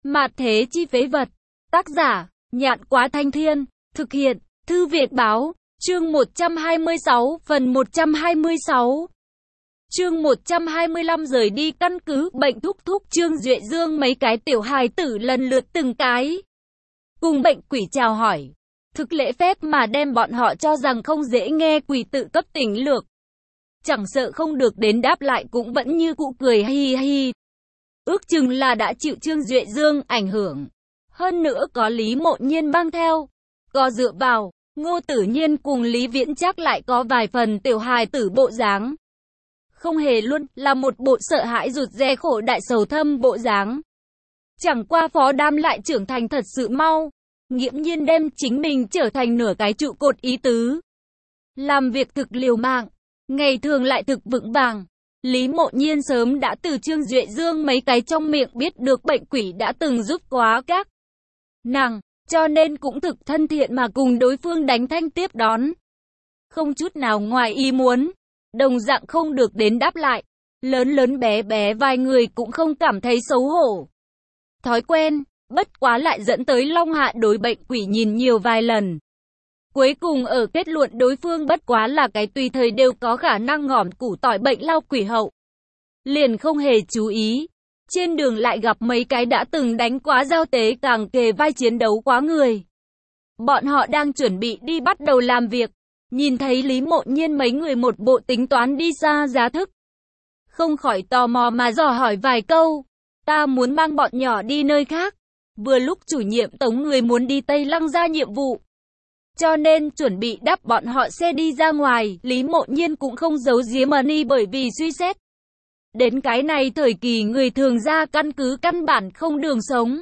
Mạt thế chi phế vật. Tác giả, Nhạn Quá Thanh Thiên. Thực hiện, Thư Việt Báo. Chương 126, phần 126. Chương 125 rời đi căn cứ bệnh thúc thúc Trương Duệ Dương mấy cái tiểu hài tử lần lượt từng cái. Cùng bệnh quỷ chào hỏi. Thực lễ phép mà đem bọn họ cho rằng không dễ nghe quỷ tự cấp tỉnh lược. Chẳng sợ không được đến đáp lại cũng vẫn như cụ cười hi hi. Ước chừng là đã chịu Trương Duệ Dương ảnh hưởng. Hơn nữa có Lý Mộ Nhiên băng theo. Có dựa vào, Ngô Tử Nhiên cùng Lý Viễn chắc lại có vài phần tiểu hài tử bộ dáng. Không hề luôn là một bộ sợ hãi rụt rè khổ đại sầu thâm bộ dáng. Chẳng qua Phó Đam lại trưởng thành thật sự mau. Nghiễm nhiên đem chính mình trở thành nửa cái trụ cột ý tứ. Làm việc thực liều mạng, ngày thường lại thực vững vàng. Lý Mộ Nhiên sớm đã từ Trương Duệ Dương mấy cái trong miệng biết được bệnh quỷ đã từng giúp quá các nàng, cho nên cũng thực thân thiện mà cùng đối phương đánh thanh tiếp đón. Không chút nào ngoài ý muốn, đồng dạng không được đến đáp lại. Lớn lớn bé bé vài người cũng không cảm thấy xấu hổ. Thói quen, bất quá lại dẫn tới Long Hạ đối bệnh quỷ nhìn nhiều vài lần. Cuối cùng ở kết luận đối phương bất quá là cái tùy thời đều có khả năng ngỏm củ tỏi bệnh lao quỷ hậu. Liền không hề chú ý. Trên đường lại gặp mấy cái đã từng đánh quá giao tế càng kề vai chiến đấu quá người. Bọn họ đang chuẩn bị đi bắt đầu làm việc. Nhìn thấy Lý Mộ Nhiên mấy người một bộ tính toán đi xa giá thức. Không khỏi tò mò mà dò hỏi vài câu. Ta muốn mang bọn nhỏ đi nơi khác. Vừa lúc chủ nhiệm tống người muốn đi Tây Lăng ra nhiệm vụ. Cho nên chuẩn bị đáp bọn họ xe đi ra ngoài. Lý Mộ Nhiên cũng không giấu giếm đi bởi vì suy xét. Đến cái này thời kỳ người thường ra căn cứ căn bản không đường sống.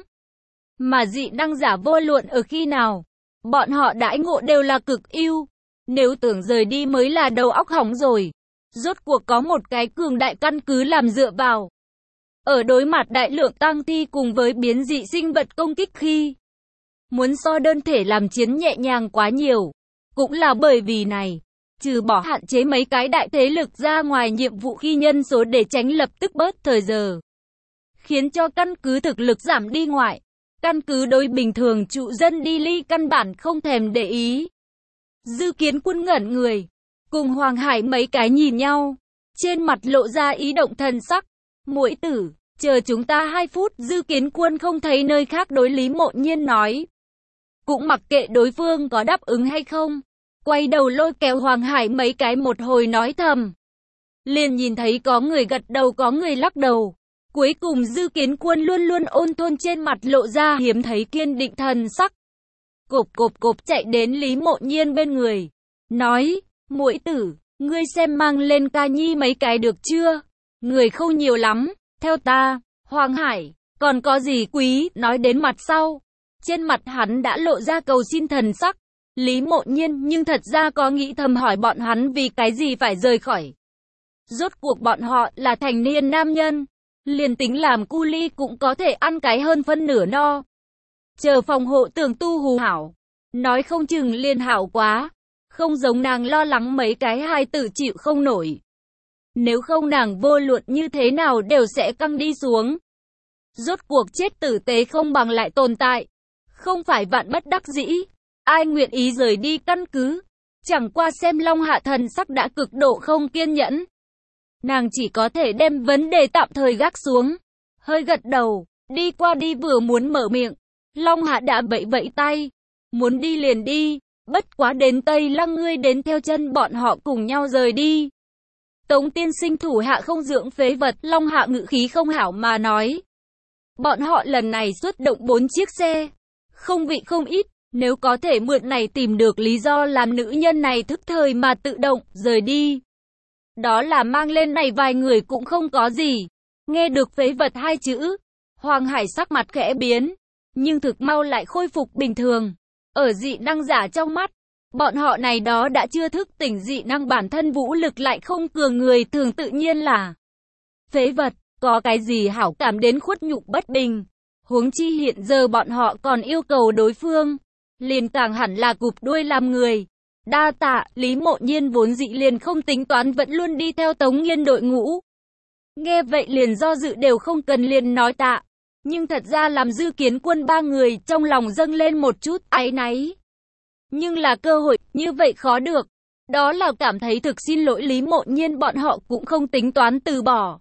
Mà dị năng giả vô luận ở khi nào. Bọn họ đãi ngộ đều là cực ưu. Nếu tưởng rời đi mới là đầu óc hỏng rồi. Rốt cuộc có một cái cường đại căn cứ làm dựa vào. Ở đối mặt đại lượng tang thi cùng với biến dị sinh vật công kích khi muốn so đơn thể làm chiến nhẹ nhàng quá nhiều. Cũng là bởi vì này, trừ bỏ hạn chế mấy cái đại thế lực ra ngoài nhiệm vụ khi nhân số để tránh lập tức bớt thời giờ. Khiến cho căn cứ thực lực giảm đi ngoại. Căn cứ đối bình thường trụ dân đi ly căn bản không thèm để ý. Dư Kiến Quân ngẩn người. Cùng Hoàng Hải mấy cái nhìn nhau. Trên mặt lộ ra ý động thần sắc. Muội tử, chờ chúng ta 2 phút. Dư Kiến Quân không thấy nơi khác đối Lý Mộ Nhiên nói. Cũng mặc kệ đối phương có đáp ứng hay không. Quay đầu lôi kéo Hoàng Hải mấy cái một hồi nói thầm. Liền nhìn thấy có người gật đầu có người lắc đầu. Cuối cùng Dư Kiến Quân luôn luôn ôn thôn trên mặt lộ ra hiếm thấy kiên định thần sắc. Cộp cộp cộp chạy đến Lý Mộ Nhiên bên người. Nói, muội tử, ngươi xem mang lên ca nhi mấy cái được chưa? Người không nhiều lắm, theo ta, Hoàng Hải, còn có gì quý, nói đến mặt sau. Trên mặt hắn đã lộ ra cầu xin thần sắc. Lý Mộ Nhiên nhưng thật ra có nghĩ thầm hỏi bọn hắn vì cái gì phải rời khỏi. Rốt cuộc bọn họ là thành niên nam nhân. Liền tính làm cu ly cũng có thể ăn cái hơn phân nửa no. Chờ phòng hộ tưởng tu hù hảo. Nói không chừng liền hảo quá. Không giống nàng lo lắng mấy cái hài tử chịu không nổi. Nếu không nàng vô luận như thế nào đều sẽ căng đi xuống. Rốt cuộc chết tử tế không bằng lại tồn tại. Không phải vạn bất đắc dĩ. Ai nguyện ý rời đi căn cứ. Chẳng qua xem Long Hạ thần sắc đã cực độ không kiên nhẫn. Nàng chỉ có thể đem vấn đề tạm thời gác xuống. Hơi gật đầu. Đi qua đi vừa muốn mở miệng. Long Hạ đã vẫy vẫy tay. Muốn đi liền đi. Bất quá đến Tây Lăng ngươi đến theo chân bọn họ cùng nhau rời đi. Tống tiên sinh thủ hạ không dưỡng phế vật. Long Hạ ngữ khí không hảo mà nói. Bọn họ lần này xuất động 4 chiếc xe. Không vị không ít. Nếu có thể mượn này tìm được lý do làm nữ nhân này thức thời mà tự động rời đi. Đó là mang lên này vài người cũng không có gì. Nghe được phế vật 2 chữ. Hoàng Hải sắc mặt khẽ biến. Nhưng thực mau lại khôi phục bình thường. Ở dị năng giả trong mắt. Bọn họ này đó đã chưa thức tỉnh dị năng bản thân vũ lực lại không cường người thường tự nhiên là phế vật. Có cái gì hảo cảm đến khuất nhục bất bình. Huống chi hiện giờ bọn họ còn yêu cầu đối phương. Liền càng hẳn là cụp đuôi làm người. Đa tạ, Lý Mộ Nhiên vốn dị liền không tính toán vẫn luôn đi theo Tống Nghiên đội ngũ. Nghe vậy liền do dự đều không cần liền nói tạ. Nhưng thật ra làm Dư Kiến Quân ba người trong lòng dâng lên một chút áy náy. Nhưng là cơ hội, như vậy khó được. Đó là cảm thấy thực xin lỗi Lý Mộ Nhiên, bọn họ cũng không tính toán từ bỏ.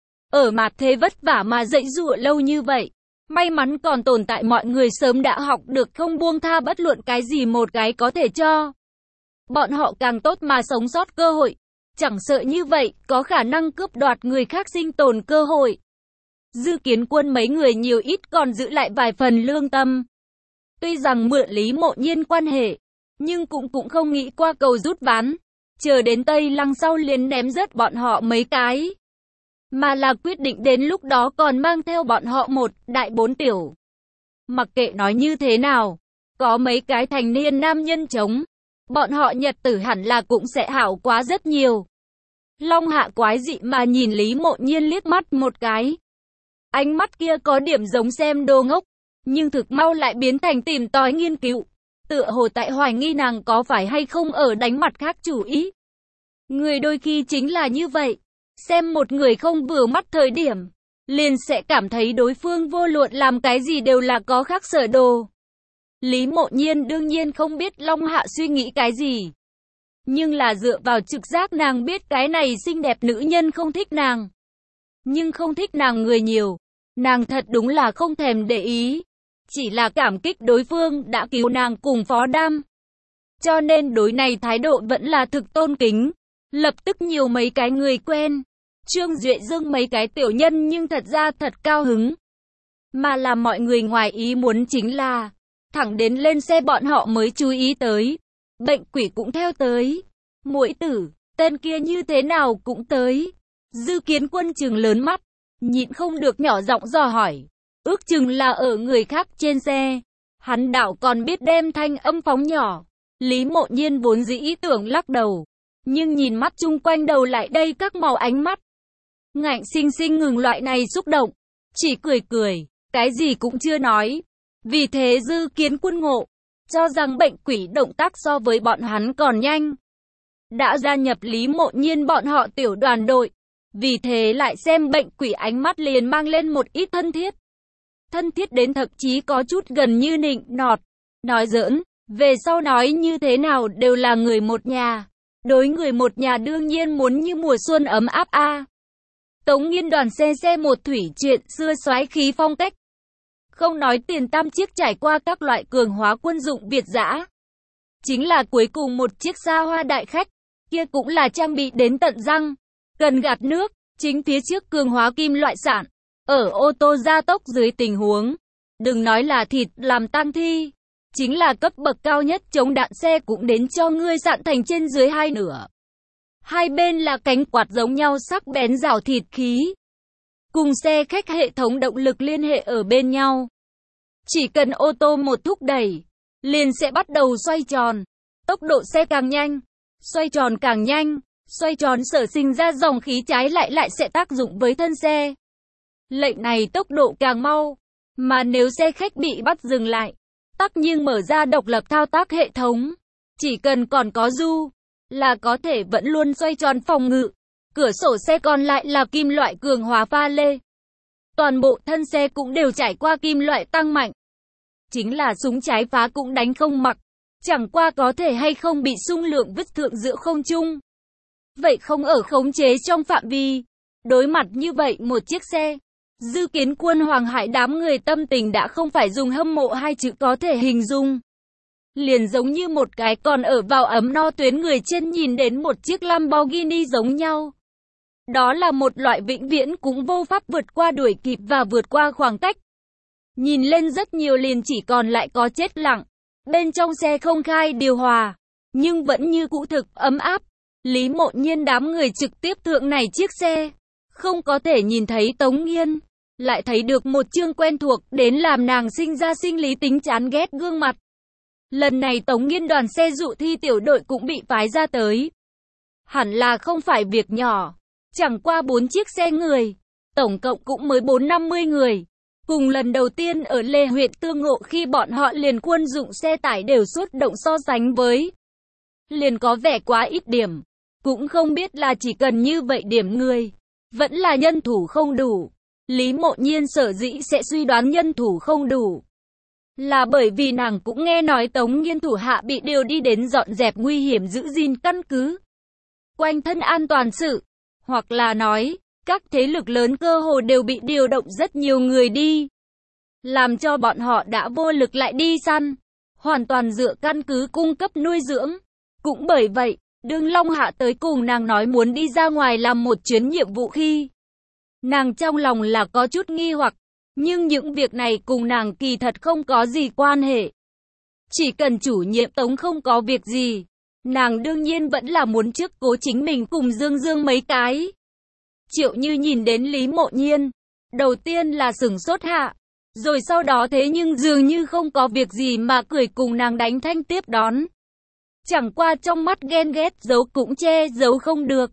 Ở mặt thế vất vả mà dạy dụa lâu như vậy. May mắn còn tồn tại mọi người sớm đã học được không buông tha bất luận cái gì một cái có thể cho bọn họ càng tốt mà sống sót cơ hội. Chẳng sợ như vậy, có khả năng cướp đoạt người khác sinh tồn cơ hội. Dư Kiến Quân mấy người nhiều ít còn giữ lại vài phần lương tâm. Tuy rằng mượn Lý Mộ Nhiên quan hệ, nhưng cũng không nghĩ qua cầu rút ván. Chờ đến Tây Lăng sau liền ném rớt bọn họ mấy cái. Mà là quyết định đến lúc đó còn mang theo bọn họ một đại 4 tiểu. Mặc kệ nói như thế nào, có mấy cái thành niên nam nhân chống, bọn họ nhật tử hẳn là cũng sẽ hảo quá rất nhiều. Long Hạ quái dị mà nhìn Lý Mộ Nhiên liếc mắt một cái. Ánh mắt kia có điểm giống xem đồ ngốc, nhưng thực mau lại biến thành tìm tòi nghiên cứu. Tựa hồ tại hoài nghi nàng có phải hay không ở đánh mặt khác chủ ý. Người đôi khi chính là như vậy. Xem một người không vừa mắt thời điểm, liền sẽ cảm thấy đối phương vô luận làm cái gì đều là có khác sở đồ. Lý Mộ Nhiên đương nhiên không biết Long Hạ suy nghĩ cái gì. Nhưng là dựa vào trực giác nàng biết cái này xinh đẹp nữ nhân không thích nàng. Nhưng không thích nàng người nhiều. Nàng thật đúng là không thèm để ý. Chỉ là cảm kích đối phương đã cứu nàng cùng Phó Đam. Cho nên đối này thái độ vẫn là thực tôn kính. Lập tức nhiều mấy cái người quen. Trương Duệ Dương mấy cái tiểu nhân nhưng thật ra thật cao hứng. Mà là mọi người ngoài ý muốn chính là thẳng đến lên xe bọn họ mới chú ý tới. Bệnh quỷ cũng theo tới. Muội tử, tên kia như thế nào cũng tới. Dư Kiến Quân trừng lớn mắt, nhịn không được nhỏ giọng dò hỏi. Ước chừng là ở người khác trên xe. Hắn đảo còn biết đem thanh âm phóng nhỏ. Lý Mộ Nhiên vốn dĩ ý tưởng lắc đầu. Nhưng nhìn mắt chung quanh đầu lại đây các màu ánh mắt. Ngạnh sinh sinh ngừng loại này xúc động. Chỉ cười cười, cái gì cũng chưa nói. Vì thế Dư Kiến Quân ngộ, cho rằng bệnh quỷ động tác so với bọn hắn còn nhanh. Đã gia nhập Lý Mộ Nhiên bọn họ tiểu đoàn đội. Vì thế lại xem bệnh quỷ ánh mắt liền mang lên một ít thân thiết. Thân thiết đến thậm chí có chút gần như nịnh nọt. Nói giỡn, về sau nói như thế nào đều là người một nhà. Đối người một nhà đương nhiên muốn như mùa xuân ấm áp a. Tống Nghiên đoàn xe một thủy chuyện xưa soái khí phong cách. Không nói tiền tam chiếc trải qua các loại cường hóa quân dụng Việt dã. Chính là cuối cùng một chiếc xa hoa đại khách, kia cũng là trang bị đến tận răng. Cần gạt nước, chính phía trước cường hóa kim loại sản. Ở ô tô gia tốc dưới tình huống, đừng nói là thịt làm tang thi. Chính là cấp bậc cao nhất chống đạn xe cũng đến cho ngươi dạn thành trên dưới hai nửa. Hai bên là cánh quạt giống nhau sắc bén rào thịt khí. Cùng xe khách hệ thống động lực liên hệ ở bên nhau. Chỉ cần ô tô một thúc đẩy, liền sẽ bắt đầu xoay tròn. Tốc độ xe càng nhanh, xoay tròn càng nhanh, xoay tròn sở sinh ra dòng khí trái lại sẽ tác dụng với thân xe. Lệnh này tốc độ càng mau, mà nếu xe khách bị bắt dừng lại, tắc nhưng mở ra độc lập thao tác hệ thống. Chỉ cần còn có du, là có thể vẫn luôn xoay tròn phòng ngự. Cửa sổ xe còn lại là kim loại cường hóa pha lê. Toàn bộ thân xe cũng đều trải qua kim loại tăng mạnh. Chính là súng trái phá cũng đánh không mặc. Chẳng qua có thể hay không bị xung lượng vứt thượng giữa không trung. Vậy không ở khống chế trong phạm vi. Đối mặt như vậy một chiếc xe, Dư Kiến Quân Hoàng Hải đám người tâm tình đã không phải dùng hâm mộ hai chữ có thể hình dung. Liền giống như một cái còn ở vào ấm no tuyến người trên nhìn đến một chiếc Lamborghini giống nhau. Đó là một loại vĩnh viễn cũng vô pháp vượt qua đuổi kịp và vượt qua khoảng cách. Nhìn lên rất nhiều liền chỉ còn lại có chết lặng. Bên trong xe không khai điều hòa, nhưng vẫn như cũ thực ấm áp. Lý Mộ Nhiên đám người trực tiếp thượng này chiếc xe. Không có thể nhìn thấy Tống Nghiên, lại thấy được một chương quen thuộc đến làm nàng sinh ra sinh lý tính chán ghét gương mặt. Lần này Tống Nghiên đoàn xe dụ thi tiểu đội cũng bị phái ra tới. Hẳn là không phải việc nhỏ. Chẳng qua 4 chiếc xe người, tổng cộng cũng mới 450 người. Cùng lần đầu tiên ở Lê huyện tương ngộ khi bọn họ liền quân dụng xe tải đều xuất động so sánh với. Liền có vẻ quá ít điểm. Cũng không biết là chỉ cần như vậy điểm người, vẫn là nhân thủ không đủ. Lý Mộ Nhiên sở dĩ sẽ suy đoán nhân thủ không đủ, là bởi vì nàng cũng nghe nói Tống Nghiên thủ hạ bị điều đi đến dọn dẹp nguy hiểm giữ gìn căn cứ, quanh thân an toàn sự, hoặc là nói, các thế lực lớn cơ hồ đều bị điều động rất nhiều người đi, làm cho bọn họ đã vô lực lại đi săn, hoàn toàn dựa căn cứ cung cấp nuôi dưỡng. Cũng bởi vậy, đương Long Hạ tới cùng nàng nói muốn đi ra ngoài làm một chuyến nhiệm vụ khi, nàng trong lòng là có chút nghi hoặc, nhưng những việc này cùng nàng kỳ thật không có gì quan hệ. Chỉ cần chủ nhiệm Tống không có việc gì, nàng đương nhiên vẫn là muốn trước cố chính mình cùng Dương Dương mấy cái. Triệu Như nhìn đến Lý Mộ Nhiên, đầu tiên là sửng sốt hạ, rồi sau đó thế nhưng dường như không có việc gì mà cười cùng nàng đánh thanh tiếp đón. Chẳng qua trong mắt ghen ghét giấu cũng che giấu không được.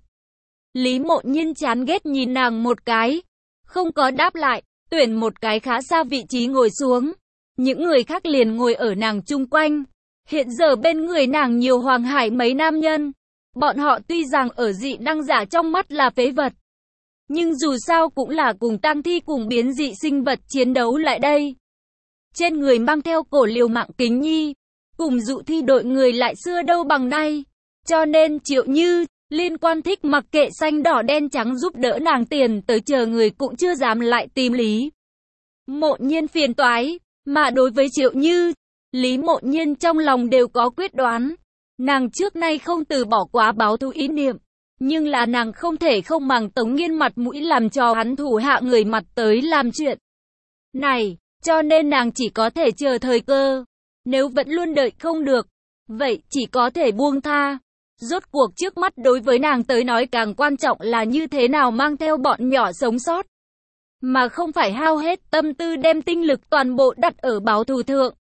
Lý Mộ Nhiên chán ghét nhìn nàng một cái, không có đáp lại, tuyển một cái khá xa vị trí ngồi xuống. Những người khác liền ngồi ở nàng chung quanh. Hiện giờ bên người nàng nhiều Hoàng Hải mấy nam nhân. Bọn họ tuy rằng ở dị năng giả trong mắt là phế vật, nhưng dù sao cũng là cùng tang thi cùng biến dị sinh vật chiến đấu lại đây. Trên người mang theo cổ liều mạng kính nhi, cùng dụ thi đội người lại xưa đâu bằng nay. Cho nên Triệu Như, liên quan thích mặc kệ xanh đỏ đen trắng giúp đỡ nàng tiền tới chờ người cũng chưa dám lại tìm Lý Mộ Nhiên phiền toái. Mà đối với Triệu Như, Lý Mộ Nhiên trong lòng đều có quyết đoán. Nàng trước nay không từ bỏ quá báo thù ý niệm. Nhưng là nàng không thể không màng Tống Nghiên mặt mũi làm cho hắn thủ hạ người mặt tới làm chuyện này. Cho nên nàng chỉ có thể chờ thời cơ. Nếu vẫn luôn đợi không được, vậy chỉ có thể buông tha. Rốt cuộc trước mắt đối với nàng tới nói càng quan trọng là như thế nào mang theo bọn nhỏ sống sót, mà không phải hao hết tâm tư đem tinh lực toàn bộ đặt ở báo thù thượng.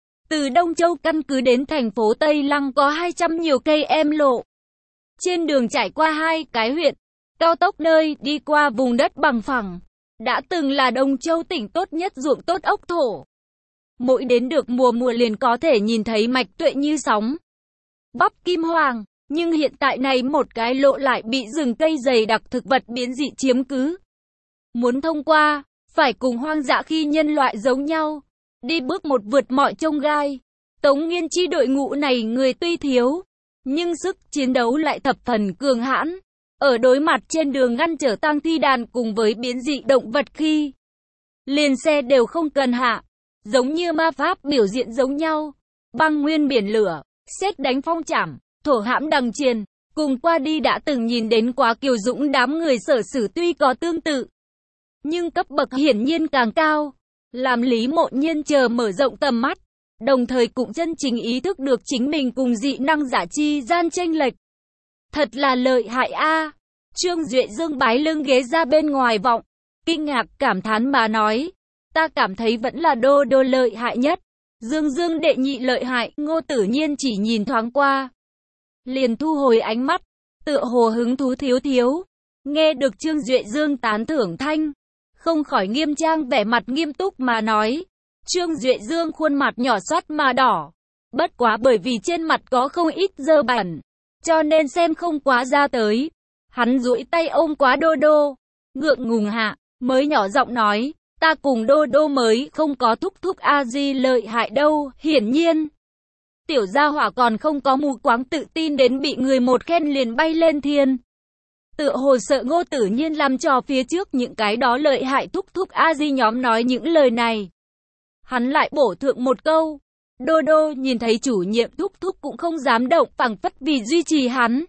Từ Đông Châu căn cứ đến thành phố Tây Lăng có 200 nhiều cây em lộ. Trên đường trải qua 2 cái huyện, cao tốc nơi đi qua vùng đất bằng phẳng, đã từng là Đông Châu tỉnh tốt nhất ruộng tốt ốc thổ. Mỗi đến được mùa liền có thể nhìn thấy mạch tuệ như sóng, bắp kim hoàng, nhưng hiện tại này một cái lộ lại bị rừng cây dày đặc thực vật biến dị chiếm cứ. Muốn thông qua, phải cùng hoang dã khi nhân loại giống nhau, đi bước một vượt mọi chông gai. Tống Nghiên chi đội ngũ này người tuy thiếu, nhưng sức chiến đấu lại thập phần cường hãn. Ở đối mặt trên đường ngăn trở tang thi đàn cùng với biến dị động vật khi, liền xe đều không cần hạ, giống như ma pháp biểu diễn giống nhau. Băng nguyên biển lửa, sét đánh phong chảm, thổ hãm đằng triền, cùng qua đi đã từng nhìn đến quá kiều dũng đám người Sở Sử tuy có tương tự, nhưng cấp bậc hiển nhiên càng cao, làm Lý Mộ Nhiên chờ mở rộng tầm mắt, đồng thời cũng chân chính ý thức được chính mình cùng dị năng giả chi gian chênh lệch. Thật là lợi hại a. Trương Duệ Dương bái lưng ghế ra bên ngoài vọng, kinh ngạc cảm thán mà nói, ta cảm thấy vẫn là Đô Đô lợi hại nhất. Dương Dương đệ nhị lợi hại. Ngô Tử Nhiên chỉ nhìn thoáng qua, liền thu hồi ánh mắt, tựa hồ hứng thú thiếu thiếu. Nghe được Trương Duệ Dương tán thưởng thanh, không khỏi nghiêm trang vẻ mặt nghiêm túc mà nói. Trương Duệ Dương khuôn mặt nhỏ xoắt mà đỏ, bất quá bởi vì trên mặt có không ít dơ bẩn, cho nên xem không quá ra tới. Hắn duỗi tay ôm quá Đô Đô, ngượng ngùng hạ, mới nhỏ giọng nói, ta cùng Đô Đô mới không có thúc thúc a di lợi hại đâu. Hiển nhiên, tiểu gia hỏa còn không có mù quáng tự tin đến bị người một khen liền bay lên thiên. Tựa hồ sợ Ngô Tử Nhiên làm trò phía trước những cái đó lợi hại thúc thúc a di nhóm nói những lời này. Hắn lại bổ thượng một câu, Đô Đô nhìn thấy chủ nhiệm thúc thúc cũng không dám động, phảng phất vì duy trì hắn.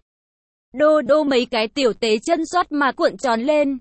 Đô Đô mấy cái tiểu tế chân xoát mà cuộn tròn lên.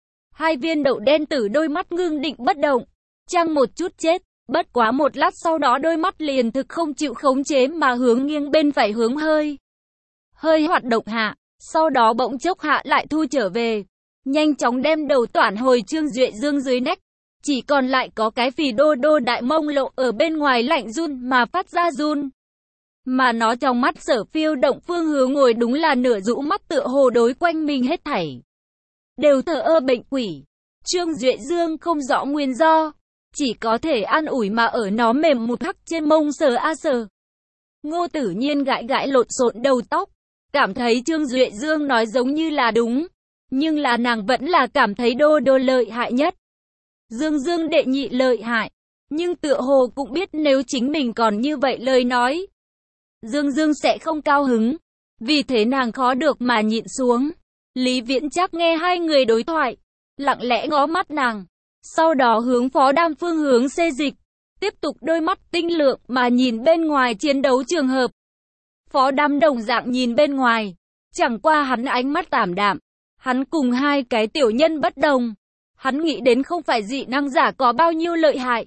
2 viên đậu đen tử đôi mắt ngưng định bất động, chăng một chút chết, bất quá một lát sau đó đôi mắt liền thực không chịu khống chế mà hướng nghiêng bên phải hướng hơi hoạt động hạ, sau đó bỗng chốc hạ lại thu trở về, nhanh chóng đem đầu toản hồi Trương Duệ Dương dưới nách, chỉ còn lại có cái phì Đô Đô đại mông lộ ở bên ngoài lạnh run mà phát ra run. Mà nó trong mắt Sở Phiêu động phương hướng ngồi đúng là nửa rũ mắt tựa hồ đối quanh mình hết thảy đều thờ ơ bệnh quỷ. Trương Duệ Dương không rõ nguyên do, chỉ có thể an ủi mà ở nó mềm một khắc trên mông sờ a sờ. Ngô Tử Nhiên gãi gãi lộn xộn đầu tóc, cảm thấy Trương Duệ Dương nói giống như là đúng, nhưng là nàng vẫn là cảm thấy Đô Đô lợi hại nhất. Dương Dương đệ nhị lợi hại, nhưng tựa hồ cũng biết nếu chính mình còn như vậy lời nói, Dương Dương sẽ không cao hứng, vì thế nàng khó được mà nhịn xuống. Lý Viễn Trác nghe hai người đối thoại, lặng lẽ ngó mắt nàng, sau đó hướng Phó Đam phương hướng xê dịch, tiếp tục đôi mắt tinh lượng mà nhìn bên ngoài chiến đấu trường hợp. Phó Đam đồng dạng nhìn bên ngoài, chẳng qua hắn ánh mắt tảm đạm, hắn cùng hai cái tiểu nhân bất đồng, hắn nghĩ đến không phải dị năng giả có bao nhiêu lợi hại,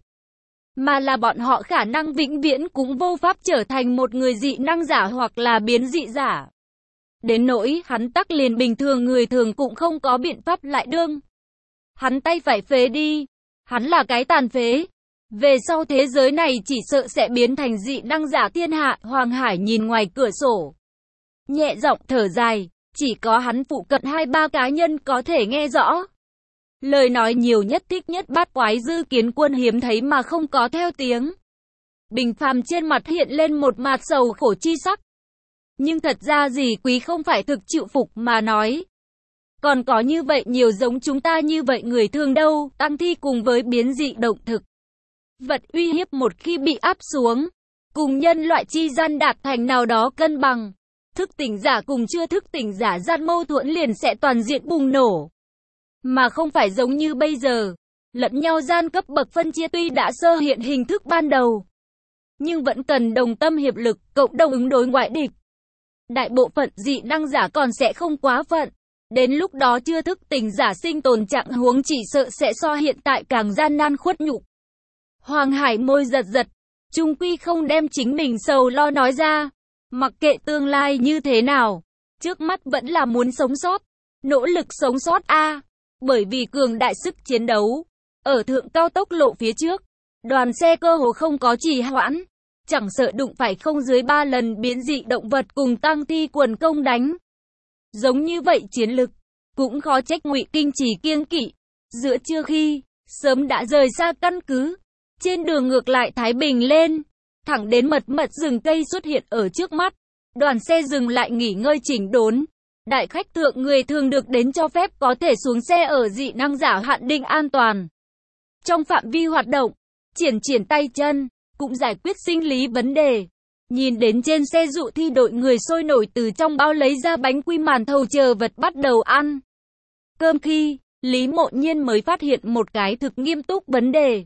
mà là bọn họ khả năng vĩnh viễn cũng vô pháp trở thành một người dị năng giả hoặc là biến dị giả. Đến nỗi hắn tắc liền bình thường người thường cũng không có biện pháp lại đương. Hắn tay phải phế đi, hắn là cái tàn phế. Về sau thế giới này chỉ sợ sẽ biến thành dị năng giả thiên hạ. Hoàng Hải nhìn ngoài cửa sổ, nhẹ giọng thở dài, chỉ có hắn phụ cận 2-3 cá nhân có thể nghe rõ. Lời nói nhiều nhất thích nhất bát quái dư kiến quân hiếm thấy mà không có theo tiếng. Bình Phàm trên mặt hiện lên một mặt sầu khổ chi sắc. Nhưng thật ra gì quý không phải thực chịu phục mà nói. Còn có như vậy nhiều giống chúng ta như vậy người thường đâu, tăng thi cùng với biến dị động thực. Vật uy hiếp một khi bị áp xuống, cùng nhân loại chi gian đạt thành nào đó cân bằng. Thức tỉnh giả cùng chưa thức tỉnh giả gian mâu thuẫn liền sẽ toàn diện bùng nổ. Mà không phải giống như bây giờ, lẫn nhau gian cấp bậc phân chia tuy đã sơ hiện hình thức ban đầu, nhưng vẫn cần đồng tâm hiệp lực, cộng đồng ứng đối ngoại địch. Đại bộ phận dị năng giả còn sẽ không quá phận. Đến lúc đó chưa thức tỉnh giả sinh tồn trạng huống chỉ sợ sẽ so hiện tại càng gian nan khuất nhục. Hoàng Hải môi giật giật, chung quy không đem chính mình sầu lo nói ra. Mặc kệ tương lai như thế nào, trước mắt vẫn là muốn sống sót, nỗ lực sống sót a. Bởi vì cường đại sức chiến đấu, ở thượng cao tốc lộ phía trước, đoàn xe cơ hồ không có trì hoãn, chẳng sợ đụng phải không dưới 3 lần biến dị động vật cùng tăng thi quần công đánh. Giống như vậy chiến lực, cũng khó trách Ngụy Kinh Chỉ kiêng kỵ. Giữa trưa khi, sớm đã rời xa căn cứ, trên đường ngược lại thái bình lên, thẳng đến mật rừng cây xuất hiện ở trước mắt. Đoàn xe dừng lại nghỉ ngơi chỉnh đốn. Đại khách thượng người thường được đến cho phép có thể xuống xe ở dị năng giả hạn định an toàn. Trong phạm vi hoạt động, triển tay chân, cũng giải quyết sinh lý vấn đề. Nhìn đến trên xe dụ thi đội người sôi nổi từ trong bao lấy ra bánh quy màn thầu chờ vật bắt đầu ăn cơm khi, Lý Mộ Nhiên mới phát hiện một cái thực nghiêm túc vấn đề.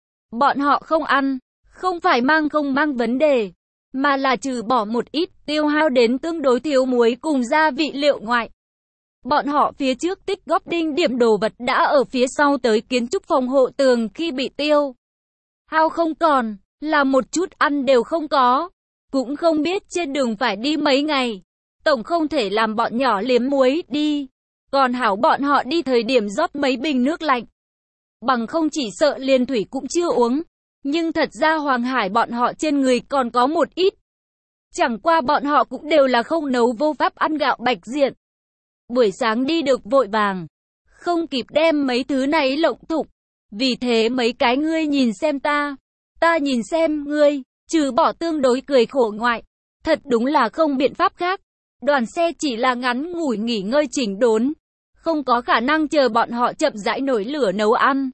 Bọn họ không ăn, không phải không mang vấn đề, mà là trừ bỏ một ít tiêu hao đến tương đối thiếu muối cùng gia vị liệu ngoại. Bọn họ phía trước tích góp đinh điểm đồ vật đã ở phía sau tới kiến trúc phòng hộ tường khi bị tiêu hao không còn, là một chút ăn đều không có. Cũng không biết trên đường phải đi mấy ngày, tổng không thể làm bọn nhỏ liếm muối đi. Còn hảo bọn họ đi thời điểm rót mấy bình nước lạnh, bằng không chỉ sợ liền thủy cũng chưa uống. Nhưng thật ra Hoàng Hải bọn họ trên người còn có một ít. Chẳng qua bọn họ cũng đều là không nấu vô pháp ăn gạo bạch diện. Buổi sáng đi được vội vàng, không kịp đem mấy thứ này lộng thục. Vì thế mấy cái ngươi nhìn xem ta nhìn xem ngươi, trừ bỏ tương đối cười khổ ngoại, thật đúng là không biện pháp khác. Đoàn xe chỉ là ngắn ngủi nghỉ ngơi chỉnh đốn, không có khả năng chờ bọn họ chậm rãi nổi lửa nấu ăn.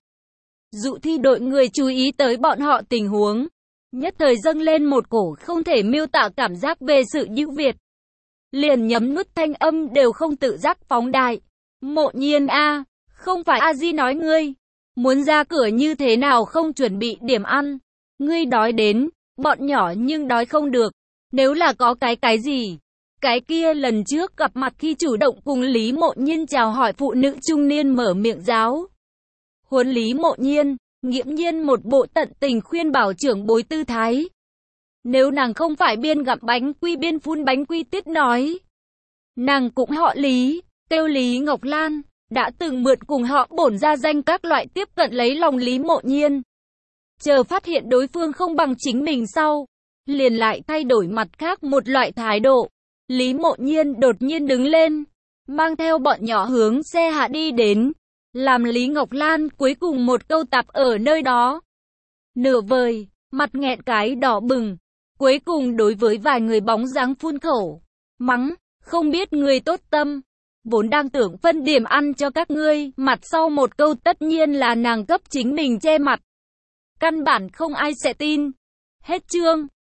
Dụ thi đội người chú ý tới bọn họ tình huống, nhất thời dâng lên một cổ không thể miêu tả cảm giác về sự ưu việt. Liền nhấm nuốt thanh âm đều không tự giác phóng đại. Mộ Nhiên a, không phải a di nói ngươi muốn ra cửa như thế nào không chuẩn bị điểm ăn. Ngươi đói đến, bọn nhỏ nhưng đói không được. Nếu là có cái gì, cái kia lần trước gặp mặt khi chủ động cùng Lý Mộ Nhiên chào hỏi phụ nữ trung niên mở miệng giáo huấn Lý Mộ Nhiên, nghiễm nhiên một bộ tận tình khuyên bảo trưởng bối tư thái. Nếu nàng không phải biên gặm bánh quy biên phun bánh quy tiết nói, nàng cũng họ Lý, kêu Lý Ngọc Lan, đã từng mượn cùng họ bổn ra danh các loại tiếp cận lấy lòng Lý Mộ Nhiên. Chờ phát hiện đối phương không bằng chính mình sau, liền lại thay đổi mặt khác một loại thái độ. Lý Mộ Nhiên đột nhiên đứng lên, mang theo bọn nhỏ hướng xe hạ đi đến, làm Lý Ngọc Lan cuối cùng một câu tạp ở nơi đó. Nửa vời, mặt nghẹn cái đỏ bừng, cuối cùng đối với vài người bóng dáng phun khẩu, mắng, không biết người tốt tâm. Vốn đang tưởng phân điểm ăn cho các ngươi, mặt sau một câu tất nhiên là nàng cấp chính mình che mặt. Căn bản không ai sẽ tin. Hết chương.